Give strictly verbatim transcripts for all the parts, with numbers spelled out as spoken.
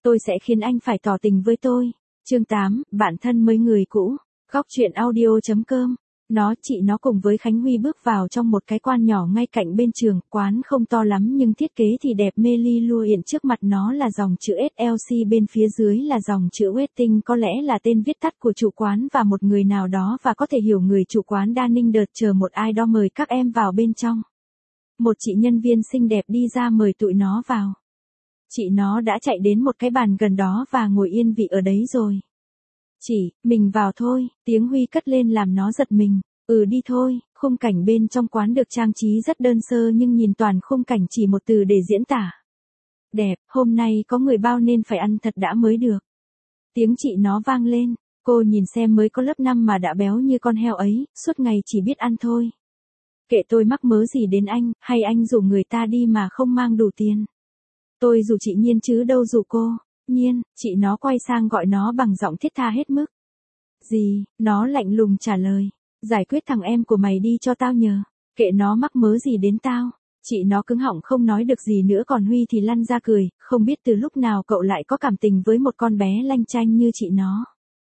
Tôi sẽ khiến anh phải tỏ tình với tôi. Chương tám, bạn thân mới người cũ. Góc truyện audio chấm com. Nó, chị nó cùng với Khánh Huy bước vào trong một cái quán nhỏ ngay cạnh bên trường, quán không to lắm nhưng thiết kế thì đẹp mê ly lua hiện, trước mặt nó là dòng chữ ét lờ xê, bên phía dưới là dòng chữ Waiting, có lẽ là tên viết tắt của chủ quán và một người nào đó, và có thể hiểu người chủ quán đang ninh đợt chờ một ai đó mời các em vào bên trong. Một chị nhân viên xinh đẹp đi ra mời tụi nó vào. Chị nó đã chạy đến một cái bàn gần đó và ngồi yên vị ở đấy rồi. Chị, mình vào thôi, tiếng Huy cất lên làm nó giật mình. Ừ đi thôi. Khung cảnh bên trong quán được trang trí rất đơn sơ nhưng nhìn toàn khung cảnh chỉ một từ để diễn tả. Đẹp, hôm nay có người bao nên phải ăn thật đã mới được. Tiếng chị nó vang lên, cô nhìn xem mới có lớp năm mà đã béo như con heo ấy, suốt ngày chỉ biết ăn thôi. Kệ tôi mắc mớ gì đến anh, hay anh rủ người ta đi mà không mang đủ tiền. Tôi rủ chị Nhiên chứ đâu rủ cô. Nhiên, chị nó quay sang gọi nó bằng giọng thiết tha hết mức. Gì, nó lạnh lùng trả lời. Giải quyết thằng em của mày đi cho tao nhờ. Kệ nó mắc mớ gì đến tao. Chị nó cứng họng không nói được gì nữa, còn Huy thì lăn ra cười, không biết từ lúc nào cậu lại có cảm tình với một con bé lanh chanh như chị nó.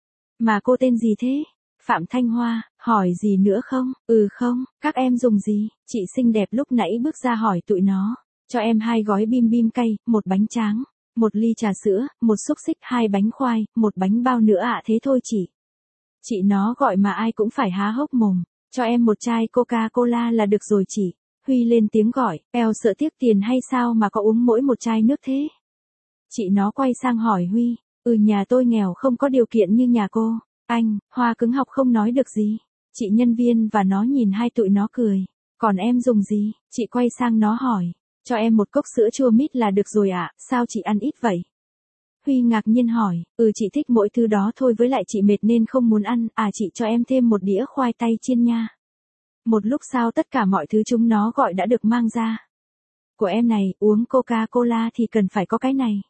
Mà cô tên gì thế? Phạm Thanh Hoa, hỏi gì nữa không? Ừ không, các em dùng gì? Chị xinh đẹp lúc nãy bước ra hỏi tụi nó. Cho em hai gói bim bim cay, một bánh tráng, một ly trà sữa, một xúc xích, hai bánh khoai, một bánh bao nữa ạ. À, thế thôi chị. Chị nó gọi mà ai cũng phải há hốc mồm. Cho em một chai Coca-Cola là được rồi chị. Huy lên tiếng gọi, eo sợ tiếc tiền hay sao mà có uống mỗi một chai nước thế? Chị nó quay sang hỏi Huy, ừ nhà tôi nghèo không có điều kiện như nhà cô. Anh, Hoa cứng học không nói được gì. Chị nhân viên và nó nhìn hai tụi nó cười. Còn em dùng gì? Chị quay sang nó hỏi. Cho em một cốc sữa chua mít là được rồi ạ, à, sao chị ăn ít vậy? Huy ngạc nhiên hỏi, ừ chị thích mỗi thứ đó thôi, với lại chị mệt nên không muốn ăn, à chị cho em thêm một đĩa khoai tây chiên nha. Một lúc sau tất cả mọi thứ chúng nó gọi đã được mang ra. Của em này, uống Coca-Cola thì cần phải có cái này.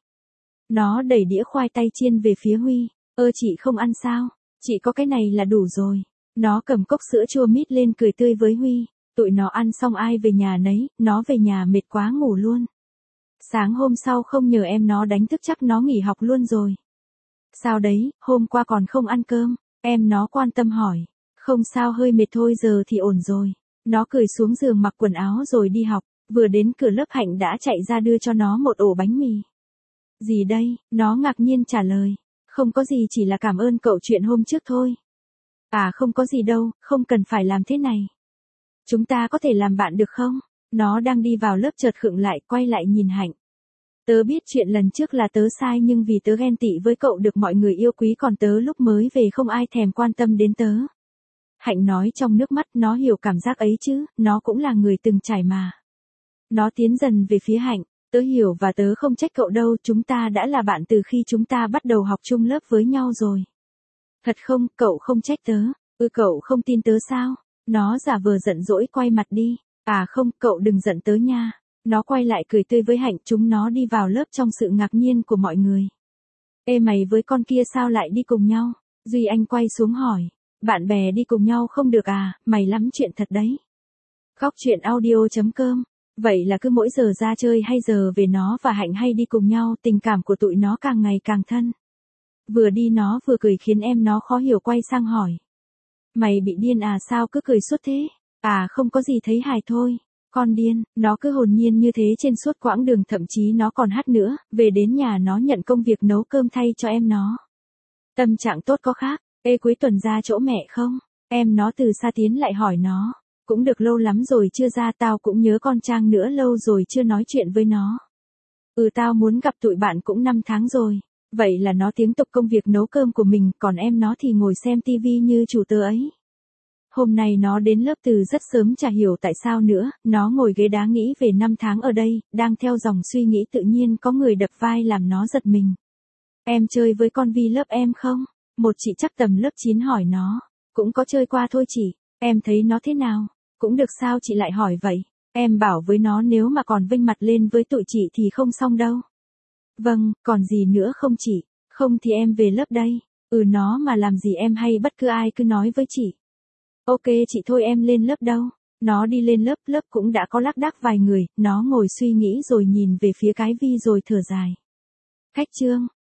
Nó đẩy đĩa khoai tây chiên về phía Huy, ơ chị không ăn sao? Chị có cái này là đủ rồi. Nó cầm cốc sữa chua mít lên cười tươi với Huy. Tụi nó ăn xong ai về nhà nấy, nó về nhà mệt quá ngủ luôn. Sáng hôm sau không nhờ em nó đánh thức chắc nó nghỉ học luôn rồi. Sao đấy, hôm qua còn không ăn cơm? Em nó quan tâm hỏi. Không sao, hơi mệt thôi, giờ thì ổn rồi. Nó cười xuống giường mặc quần áo rồi đi học, vừa đến cửa lớp Hạnh đã chạy ra đưa cho nó một ổ bánh mì. Gì đây? Nó ngạc nhiên trả lời. Không có gì, chỉ là cảm ơn cậu chuyện hôm trước thôi. À không có gì đâu, không cần phải làm thế này. Chúng ta có thể làm bạn được không? Nó đang đi vào lớp chợt khựng lại, quay lại nhìn Hạnh. Tớ biết chuyện lần trước là tớ sai, nhưng vì tớ ghen tị với cậu được mọi người yêu quý, còn tớ lúc mới về không ai thèm quan tâm đến tớ. Hạnh nói trong nước mắt, nó hiểu cảm giác ấy chứ, nó cũng là người từng trải mà. Nó tiến dần về phía Hạnh, tớ hiểu và tớ không trách cậu đâu, chúng ta đã là bạn từ khi chúng ta bắt đầu học chung lớp với nhau rồi. Thật không, cậu không trách tớ, ừ cậu không tin tớ sao? Nó giả vờ giận dỗi quay mặt đi, à không, cậu đừng giận tớ nha. Nó quay lại cười tươi với Hạnh, chúng nó đi vào lớp trong sự ngạc nhiên của mọi người. Ê mày với con kia sao lại đi cùng nhau? Duy Anh quay xuống hỏi. Bạn bè đi cùng nhau không được à, mày lắm chuyện thật đấy. Góc truyện audio chấm com. Vậy là cứ mỗi giờ ra chơi hay giờ về nó và Hạnh hay đi cùng nhau, tình cảm của tụi nó càng ngày càng thân. Vừa đi nó vừa cười khiến em nó khó hiểu quay sang hỏi. Mày bị điên à, sao cứ cười suốt thế? À không có gì, thấy hài thôi. Con điên, nó cứ hồn nhiên như thế trên suốt quãng đường, thậm chí nó còn hát nữa, về đến nhà nó nhận công việc nấu cơm thay cho em nó. Tâm trạng tốt có khác, ê cuối tuần ra chỗ mẹ không? Em nó từ xa tiến lại hỏi nó, cũng được lâu lắm rồi chưa ra, tao cũng nhớ con Trang nữa, lâu rồi chưa nói chuyện với nó. Ừ tao muốn gặp tụi bạn cũng năm tháng rồi. Vậy là nó tiếp tục công việc nấu cơm của mình, còn em nó thì ngồi xem tivi như chủ tớ ấy. Hôm nay nó đến lớp từ rất sớm, chả hiểu tại sao nữa, nó ngồi ghế đá nghĩ về năm tháng ở đây, đang theo dòng suy nghĩ tự nhiên có người đập vai làm nó giật mình. Em chơi với con Vi lớp em không? Một chị chắc tầm lớp chín hỏi nó. Cũng có chơi qua thôi chị, em thấy nó thế nào? Cũng được. Sao chị lại hỏi vậy? Em bảo với nó nếu mà còn vênh mặt lên với tụi chị thì không xong đâu. Vâng, còn gì nữa không chị? Không thì em về lớp đây. Ừ nó mà làm gì em hay bất cứ ai cứ nói với chị. Ok chị, thôi em lên lớp đâu. Nó đi lên lớp, lớp cũng đã có lác đác vài người, nó ngồi suy nghĩ rồi nhìn về phía cái Vi rồi thở dài. Khách trương,